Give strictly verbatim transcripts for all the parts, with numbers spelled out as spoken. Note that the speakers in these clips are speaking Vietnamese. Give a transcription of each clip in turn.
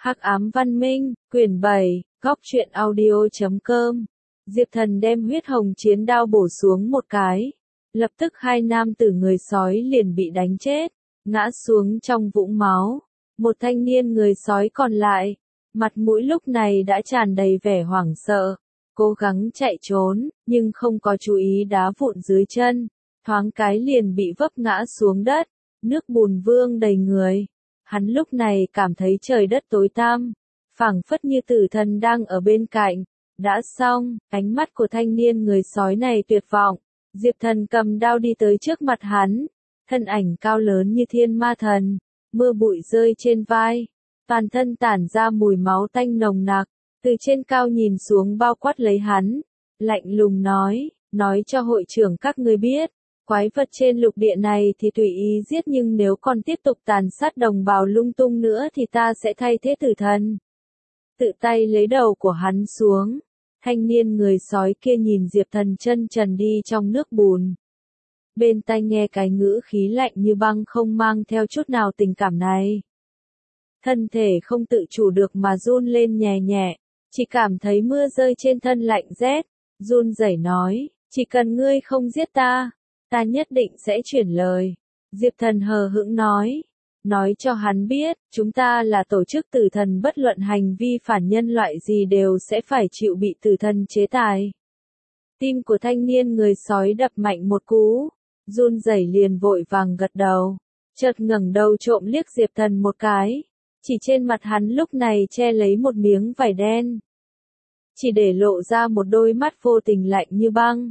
Hắc ám văn minh, quyển bảy, góc truyện audio chấm com. Diệp Thần đem huyết hồng chiến đao bổ xuống một cái. Lập tức hai nam tử người sói liền bị đánh chết, ngã xuống trong vũng máu. Một thanh niên người sói còn lại, mặt mũi lúc này đã tràn đầy vẻ hoảng sợ, cố gắng chạy trốn, nhưng không có chú ý đá vụn dưới chân, thoáng cái liền bị vấp ngã xuống đất, nước bùn vương đầy người. Hắn lúc này cảm thấy trời đất tối tăm, phảng phất như tử thần đang ở bên cạnh. Đã xong, ánh mắt của thanh niên người sói này tuyệt vọng. Diệp Thần cầm đao đi tới trước mặt hắn, thân ảnh cao lớn như thiên ma thần, mưa bụi rơi trên vai, toàn thân tản ra mùi máu tanh nồng nặc, từ trên cao nhìn xuống bao quát lấy hắn, lạnh lùng nói, nói cho hội trưởng các ngươi biết, quái vật trên lục địa này thì tùy ý giết, nhưng nếu còn tiếp tục tàn sát đồng bào lung tung nữa thì ta sẽ thay thế tử thần. Tự tay lấy đầu của hắn xuống. Thanh niên người sói kia nhìn Diệp Thần chân trần đi trong nước bùn. Bên tai nghe cái ngữ khí lạnh như băng không mang theo chút nào tình cảm này. Thân thể không tự chủ được mà run lên nhẹ nhẹ, chỉ cảm thấy mưa rơi trên thân lạnh rét, run rẩy nói, chỉ cần ngươi không giết ta, ta nhất định sẽ chuyển lời. Diệp Thần hờ hững nói. Nói cho hắn biết, chúng ta là tổ chức tử thần, bất luận hành vi phản nhân loại gì đều sẽ phải chịu bị tử thần chế tài. Tim của thanh niên người sói đập mạnh một cú, run rẩy liền vội vàng gật đầu, chợt ngẩng đầu trộm liếc Diệp Thần một cái, chỉ trên mặt hắn lúc này che lấy một miếng vải đen, chỉ để lộ ra một đôi mắt vô tình lạnh như băng.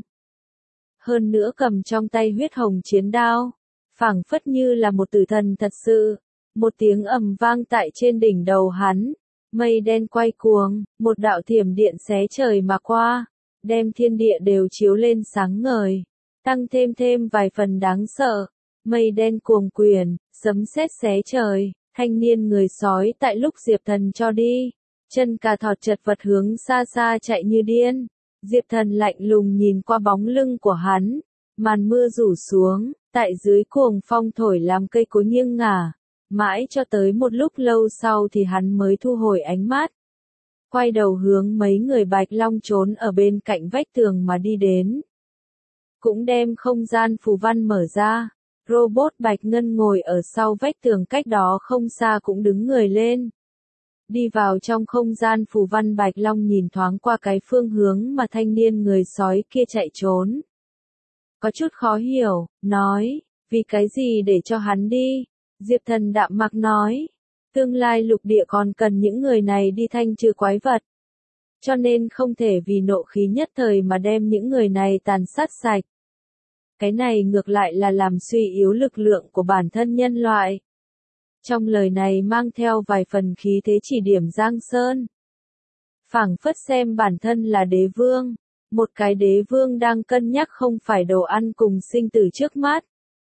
Hơn nữa cầm trong tay huyết hồng chiến đao, phảng phất như là một tử thần thật sự. Một tiếng ầm vang tại trên đỉnh đầu hắn, mây đen quay cuồng, một đạo thiểm điện xé trời mà qua, đem thiên địa đều chiếu lên sáng ngời, tăng thêm thêm vài phần đáng sợ. Mây đen cuồng quyền, sấm sét xé trời, thanh niên người sói tại lúc Diệp Thần cho đi, chân cà thọt chật vật hướng xa xa chạy như điên. Diệp Thần lạnh lùng nhìn qua bóng lưng của hắn, màn mưa rủ xuống, tại dưới cuồng phong thổi làm cây cối nghiêng ngả, mãi cho tới một lúc lâu sau thì hắn mới thu hồi ánh mắt, quay đầu hướng mấy người Bạch Long trốn ở bên cạnh vách tường mà đi đến. Cũng đem không gian phù văn mở ra, robot Bạch Ngân ngồi ở sau vách tường cách đó không xa cũng đứng người lên. Đi vào trong không gian phù văn, Bạch Long nhìn thoáng qua cái phương hướng mà thanh niên người sói kia chạy trốn. Có chút khó hiểu, nói, vì cái gì để cho hắn đi? Diệp Thần đạm mạc nói, tương lai lục địa còn cần những người này đi thanh trừ quái vật. Cho nên không thể vì nộ khí nhất thời mà đem những người này tàn sát sạch. Cái này ngược lại là làm suy yếu lực lượng của bản thân nhân loại. Trong lời này mang theo vài phần khí thế chỉ điểm Giang Sơn. Phảng phất xem bản thân là đế vương. Một cái đế vương đang cân nhắc không phải đồ ăn cùng sinh tử trước mắt,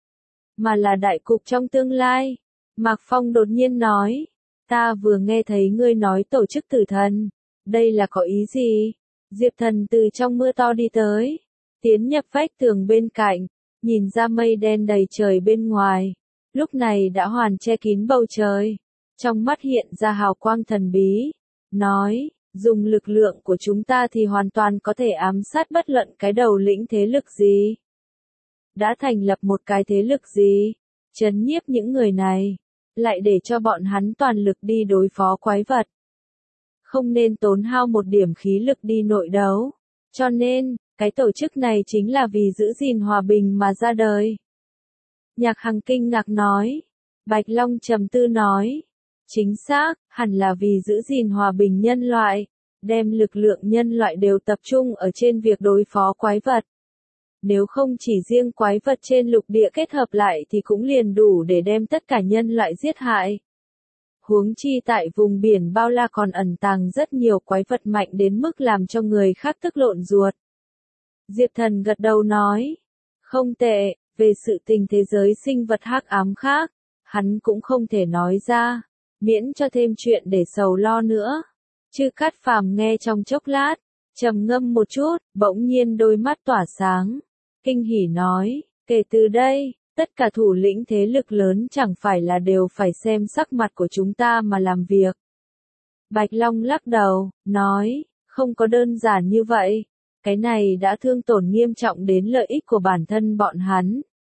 mà là đại cục trong tương lai. Mạc Phong đột nhiên nói, ta vừa nghe thấy ngươi nói tổ chức tử thần, đây là có ý gì? Diệp Thần từ trong mưa to đi tới, tiến nhập vách tường bên cạnh, nhìn ra mây đen đầy trời bên ngoài, lúc này đã hoàn che kín bầu trời, trong mắt hiện ra hào quang thần bí, nói, dùng lực lượng của chúng ta thì hoàn toàn có thể ám sát bất luận cái đầu lĩnh thế lực gì. Đã thành lập một cái thế lực gì, trấn nhiếp những người này, lại để cho bọn hắn toàn lực đi đối phó quái vật. Không nên tốn hao một điểm khí lực đi nội đấu, cho nên, cái tổ chức này chính là vì giữ gìn hòa bình mà ra đời. Nhạc Hằng kinh ngạc nói, Bạch Long trầm tư nói, chính xác, hẳn là vì giữ gìn hòa bình nhân loại, đem lực lượng nhân loại đều tập trung ở trên việc đối phó quái vật. Nếu không chỉ riêng quái vật trên lục địa kết hợp lại thì cũng liền đủ để đem tất cả nhân loại giết hại. Huống chi tại vùng biển bao la còn ẩn tàng rất nhiều quái vật mạnh đến mức làm cho người khác tức lộn ruột. Diệp Thần gật đầu nói, không tệ, về sự tình thế giới sinh vật hắc ám khác, hắn cũng không thể nói ra, miễn cho thêm chuyện để sầu lo nữa. Chư Cát Phàm nghe trong chốc lát, trầm ngâm một chút, bỗng nhiên đôi mắt tỏa sáng, kinh hỉ nói, kể từ đây, tất cả thủ lĩnh thế lực lớn chẳng phải là đều phải xem sắc mặt của chúng ta mà làm việc. Bạch Long lắc đầu, nói, không có đơn giản như vậy. Cái này đã thương tổn nghiêm trọng đến lợi ích của bản thân bọn hắn.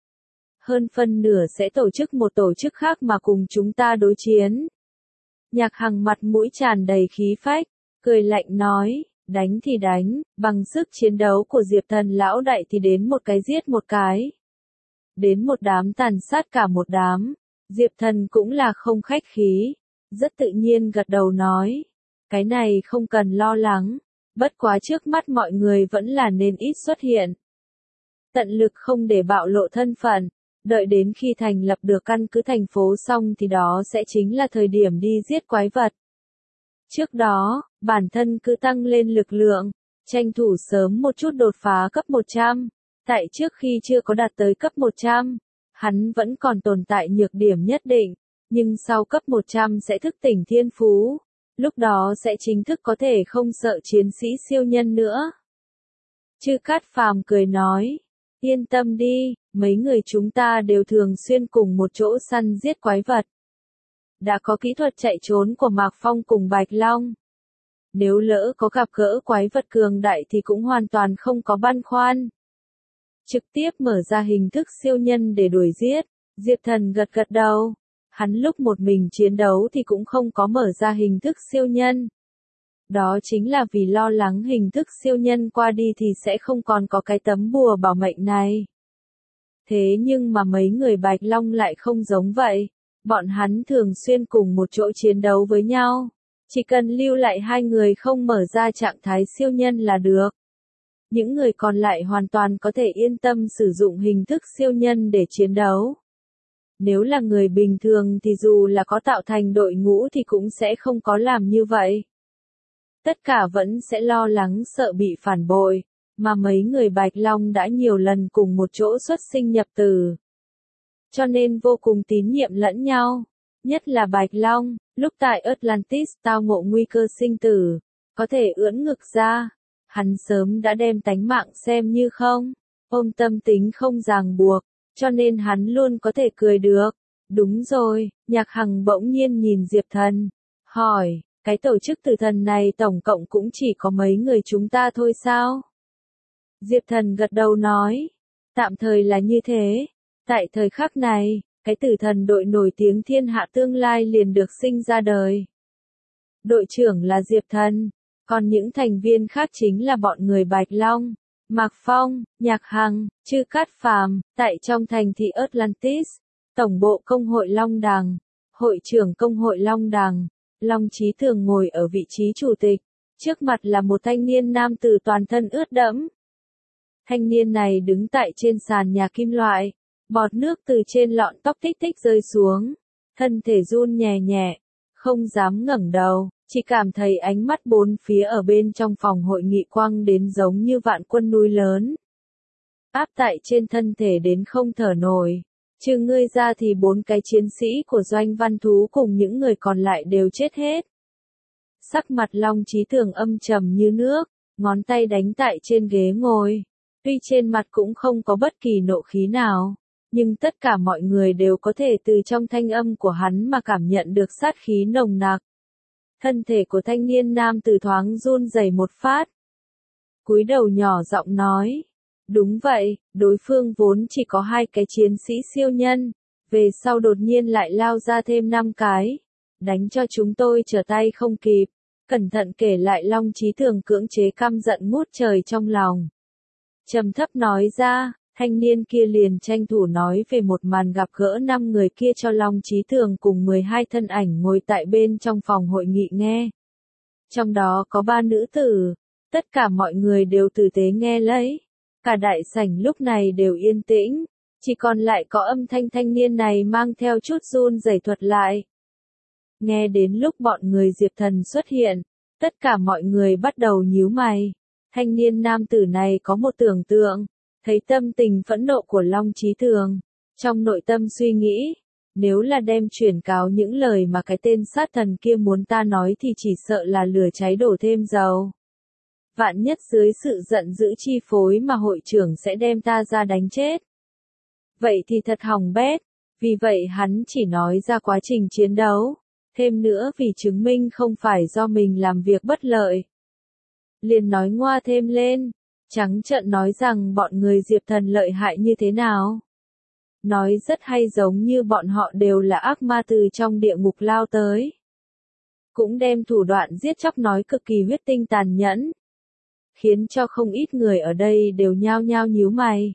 Hơn phân nửa sẽ tổ chức một tổ chức khác mà cùng chúng ta đối chiến. Nhạc Hằng mặt mũi tràn đầy khí phách, cười lạnh nói, đánh thì đánh, bằng sức chiến đấu của Diệp Thần lão đại thì đến một cái giết một cái. Đến một đám tàn sát cả một đám, Diệp Thần cũng là không khách khí, rất tự nhiên gật đầu nói, cái này không cần lo lắng, bất quá trước mắt mọi người vẫn là nên ít xuất hiện. Tận lực không để bạo lộ thân phận, đợi đến khi thành lập được căn cứ thành phố xong thì đó sẽ chính là thời điểm đi giết quái vật. Trước đó, bản thân cứ tăng lên lực lượng, tranh thủ sớm một chút đột phá cấp một trăm. Tại trước khi chưa có đạt tới cấp một trăm, hắn vẫn còn tồn tại nhược điểm nhất định, nhưng sau cấp một trăm sẽ thức tỉnh thiên phú, lúc đó sẽ chính thức có thể không sợ chiến sĩ siêu nhân nữa. Chư Cát Phàm cười nói, yên tâm đi, mấy người chúng ta đều thường xuyên cùng một chỗ săn giết quái vật. Đã có kỹ thuật chạy trốn của Mạc Phong cùng Bạch Long. Nếu lỡ có gặp gỡ quái vật cường đại thì cũng hoàn toàn không có băn khoăn. Trực tiếp mở ra hình thức siêu nhân để đuổi giết, Diệp Thần gật gật đầu. Hắn lúc một mình chiến đấu thì cũng không có mở ra hình thức siêu nhân. Đó chính là vì lo lắng hình thức siêu nhân qua đi thì sẽ không còn có cái tấm bùa bảo mệnh này. Thế nhưng mà mấy người Bạch Long lại không giống vậy. Bọn hắn thường xuyên cùng một chỗ chiến đấu với nhau. Chỉ cần lưu lại hai người không mở ra trạng thái siêu nhân là được. Những người còn lại hoàn toàn có thể yên tâm sử dụng hình thức siêu nhân để chiến đấu. Nếu là người bình thường thì dù là có tạo thành đội ngũ thì cũng sẽ không có làm như vậy. Tất cả vẫn sẽ lo lắng sợ bị phản bội, mà mấy người Bạch Long đã nhiều lần cùng một chỗ xuất sinh nhập tử. Cho nên vô cùng tín nhiệm lẫn nhau. Nhất là Bạch Long, lúc tại Atlantis tao ngộ nguy cơ sinh tử, có thể ưỡn ngực ra. Hắn sớm đã đem tánh mạng xem như không, ôm tâm tính không ràng buộc, cho nên hắn luôn có thể cười được. Đúng rồi, Nhạc Hằng bỗng nhiên nhìn Diệp Thần, hỏi, cái tổ chức tử thần này tổng cộng cũng chỉ có mấy người chúng ta thôi sao? Diệp Thần gật đầu nói, tạm thời là như thế. Tại thời khắc này, cái tử thần đội nổi tiếng thiên hạ tương lai liền được sinh ra đời. Đội trưởng là Diệp Thần, còn những thành viên khác chính là bọn người Bạch Long, Mạc Phong, Nhạc Hằng, Chư Cát Phàm. Tại trong thành thị Atlantis, tổng bộ công hội Long Đằng, hội trưởng công hội Long Đằng, Long Chí Thường ngồi ở vị trí chủ tịch, trước mặt là một thanh niên nam tử toàn thân ướt đẫm. Thanh niên này đứng tại trên sàn nhà kim loại. Bọt nước từ trên lọn tóc tích tích rơi xuống, thân thể run nhẹ nhẹ, không dám ngẩng đầu, chỉ cảm thấy ánh mắt bốn phía ở bên trong phòng hội nghị quăng đến giống như vạn quân núi lớn. Áp tại trên thân thể đến không thở nổi, trừ ngươi ra thì bốn cái chiến sĩ của Doanh Văn Thú cùng những người còn lại đều chết hết. Sắc mặt Long Chí Thường âm trầm như nước, ngón tay đánh tại trên ghế ngồi, tuy trên mặt cũng không có bất kỳ nộ khí nào. Nhưng tất cả mọi người đều có thể từ trong thanh âm của hắn mà cảm nhận được sát khí nồng nặc. Thân thể của thanh niên nam tử thoáng run rẩy một phát. Cúi đầu nhỏ giọng nói. Đúng vậy, đối phương vốn chỉ có hai cái chiến sĩ siêu nhân. Về sau đột nhiên lại lao ra thêm năm cái. Đánh cho chúng tôi trở tay không kịp. Cẩn thận kể lại Long Chí Thường cưỡng chế căm giận ngút trời trong lòng. Trầm thấp nói ra. Thanh niên kia liền tranh thủ nói về một màn gặp gỡ năm người kia cho Long Chí Thường cùng mười hai thân ảnh ngồi tại bên trong phòng hội nghị nghe. Trong đó có ba nữ tử, tất cả mọi người đều tử tế nghe lấy. Cả đại sảnh lúc này đều yên tĩnh, chỉ còn lại có âm thanh thanh niên này mang theo chút run rẩy thuật lại. Nghe đến lúc bọn người Diệp Thần xuất hiện, tất cả mọi người bắt đầu nhíu mày. Thanh niên nam tử này có một tưởng tượng. Thấy tâm tình phẫn nộ của Long Chí Thường, trong nội tâm suy nghĩ, nếu là đem truyền cáo những lời mà cái tên sát thần kia muốn ta nói thì chỉ sợ là lửa cháy đổ thêm dầu. Vạn nhất dưới sự giận dữ chi phối mà hội trưởng sẽ đem ta ra đánh chết. Vậy thì thật hỏng bét, vì vậy hắn chỉ nói ra quá trình chiến đấu. Thêm nữa vì chứng minh không phải do mình làm việc bất lợi. Liền nói ngoa thêm lên, trắng trợn nói rằng bọn người Diệp Thần lợi hại như thế nào. Nói rất hay giống như bọn họ đều là ác ma từ trong địa ngục lao tới. Cũng đem thủ đoạn giết chóc nói cực kỳ huyết tinh tàn nhẫn. Khiến cho không ít người ở đây đều nhao nhao nhíu mày.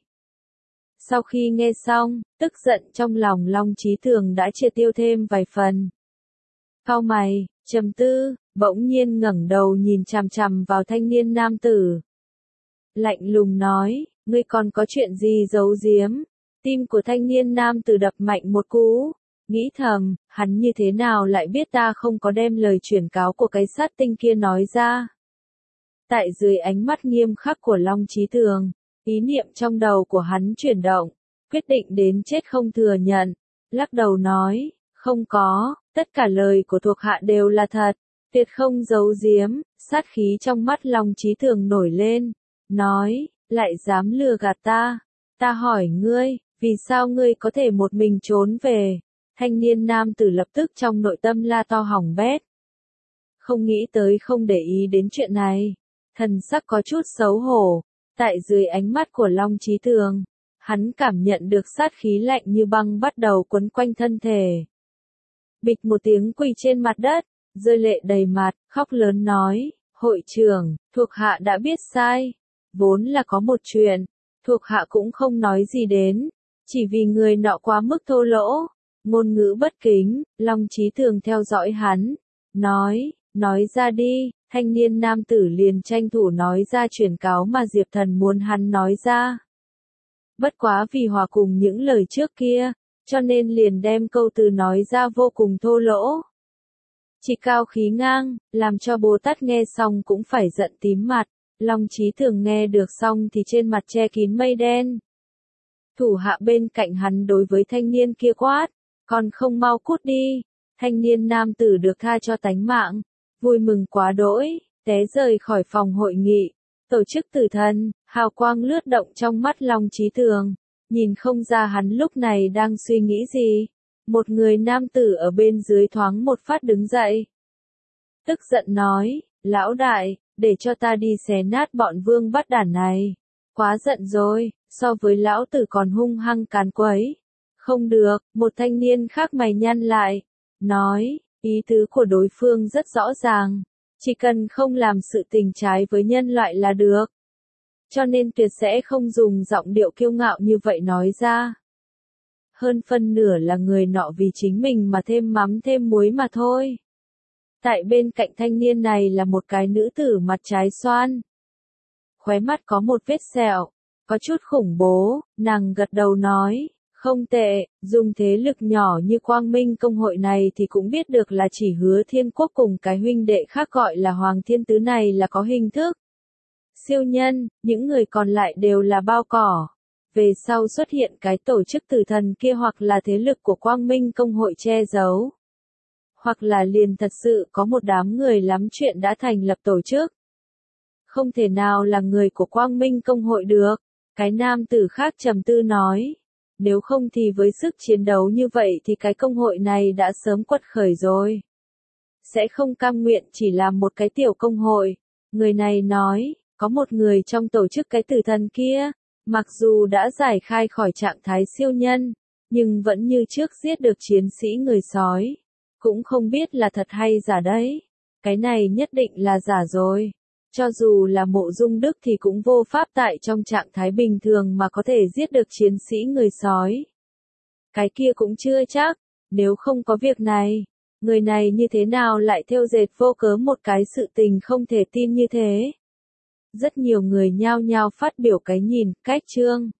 Sau khi nghe xong, tức giận trong lòng Long Chí Thường đã triệt tiêu thêm vài phần. Cau mày, trầm tư, bỗng nhiên ngẩng đầu nhìn chằm chằm vào thanh niên nam tử. Lạnh lùng nói, ngươi còn có chuyện gì giấu giếm? Tim của thanh niên nam tử đập mạnh một cú, nghĩ thầm, hắn như thế nào lại biết ta không có đem lời chuyển cáo của cái sát tinh kia nói ra. Tại dưới ánh mắt nghiêm khắc của Long Chí Thường, ý niệm trong đầu của hắn chuyển động, quyết định đến chết không thừa nhận, lắc đầu nói, không có, tất cả lời của thuộc hạ đều là thật, tuyệt không giấu giếm. Sát khí trong mắt Long Chí Thường nổi lên, nói, lại dám lừa gạt ta, ta hỏi ngươi, vì sao ngươi có thể một mình trốn về? Thanh niên nam tử lập tức trong nội tâm la to hỏng bét. Không nghĩ tới không để ý đến chuyện này, thần sắc có chút xấu hổ, tại dưới ánh mắt của Long Chí Thường, hắn cảm nhận được sát khí lạnh như băng bắt đầu quấn quanh thân thể. Bịch một tiếng quỳ trên mặt đất, rơi lệ đầy mặt, khóc lớn nói, hội trưởng, thuộc hạ đã biết sai, vốn là có một chuyện, thuộc hạ cũng không nói gì đến, chỉ vì người nọ quá mức thô lỗ, ngôn ngữ bất kính. Long Chí Thường theo dõi hắn, nói, nói ra đi. Thanh niên nam tử liền tranh thủ nói ra chuyển cáo mà Diệp Thần muốn hắn nói ra. Bất quá vì hòa cùng những lời trước kia, cho nên liền đem câu từ nói ra vô cùng thô lỗ. Chỉ cao khí ngang, làm cho Bồ Tát nghe xong cũng phải giận tím mặt. Long Chí Thường nghe được xong thì trên mặt che kín mây đen. Thủ hạ bên cạnh hắn đối với thanh niên kia quát, còn không mau cút đi. Thanh niên nam tử được tha cho tánh mạng, vui mừng quá đỗi, té rời khỏi phòng hội nghị. Tổ chức tử thần, hào quang lướt động trong mắt Long Chí Thường, nhìn không ra hắn lúc này đang suy nghĩ gì. Một người nam tử ở bên dưới thoáng một phát đứng dậy. Tức giận nói, lão đại, để cho ta đi xé nát bọn vương bắt đản này. Quá giận rồi, so với lão tử còn hung hăng càn quấy. Không được, một thanh niên khác mày nhăn lại, nói, ý tứ của đối phương rất rõ ràng, chỉ cần không làm sự tình trái với nhân loại là được. Cho nên tuyệt sẽ không dùng giọng điệu kiêu ngạo như vậy nói ra. Hơn phân nửa là người nọ vì chính mình mà thêm mắm thêm muối mà thôi. Tại bên cạnh thanh niên này là một cái nữ tử mặt trái xoan. Khóe mắt có một vết sẹo, có chút khủng bố, nàng gật đầu nói, không tệ, dùng thế lực nhỏ như Quang Minh công hội này thì cũng biết được là chỉ Hứa Thiên Quốc cùng cái huynh đệ khác gọi là Hoàng Thiên Tứ này là có hình thức. Siêu nhân, những người còn lại đều là bao cỏ. Về sau xuất hiện cái tổ chức tử thần kia hoặc là thế lực của Quang Minh công hội che giấu. Hoặc là liền thật sự có một đám người lắm chuyện đã thành lập tổ chức. Không thể nào là người của Quang Minh công hội được. Cái nam tử khác trầm tư nói. Nếu không thì với sức chiến đấu như vậy thì cái công hội này đã sớm quật khởi rồi. Sẽ không cam nguyện chỉ làm một cái tiểu công hội. Người này nói, có một người trong tổ chức cái tử thần kia, mặc dù đã giải khai khỏi trạng thái siêu nhân, nhưng vẫn như trước giết được chiến sĩ người sói. Cũng không biết là thật hay giả đấy. Cái này nhất định là giả rồi. Cho dù là Mộ Dung Đức thì cũng vô pháp tại trong trạng thái bình thường mà có thể giết được chiến sĩ người sói. Cái kia cũng chưa chắc, nếu không có việc này, người này như thế nào lại thêu dệt vô cớ một cái sự tình không thể tin như thế. Rất nhiều người nhao nhao phát biểu cái nhìn, cách chương.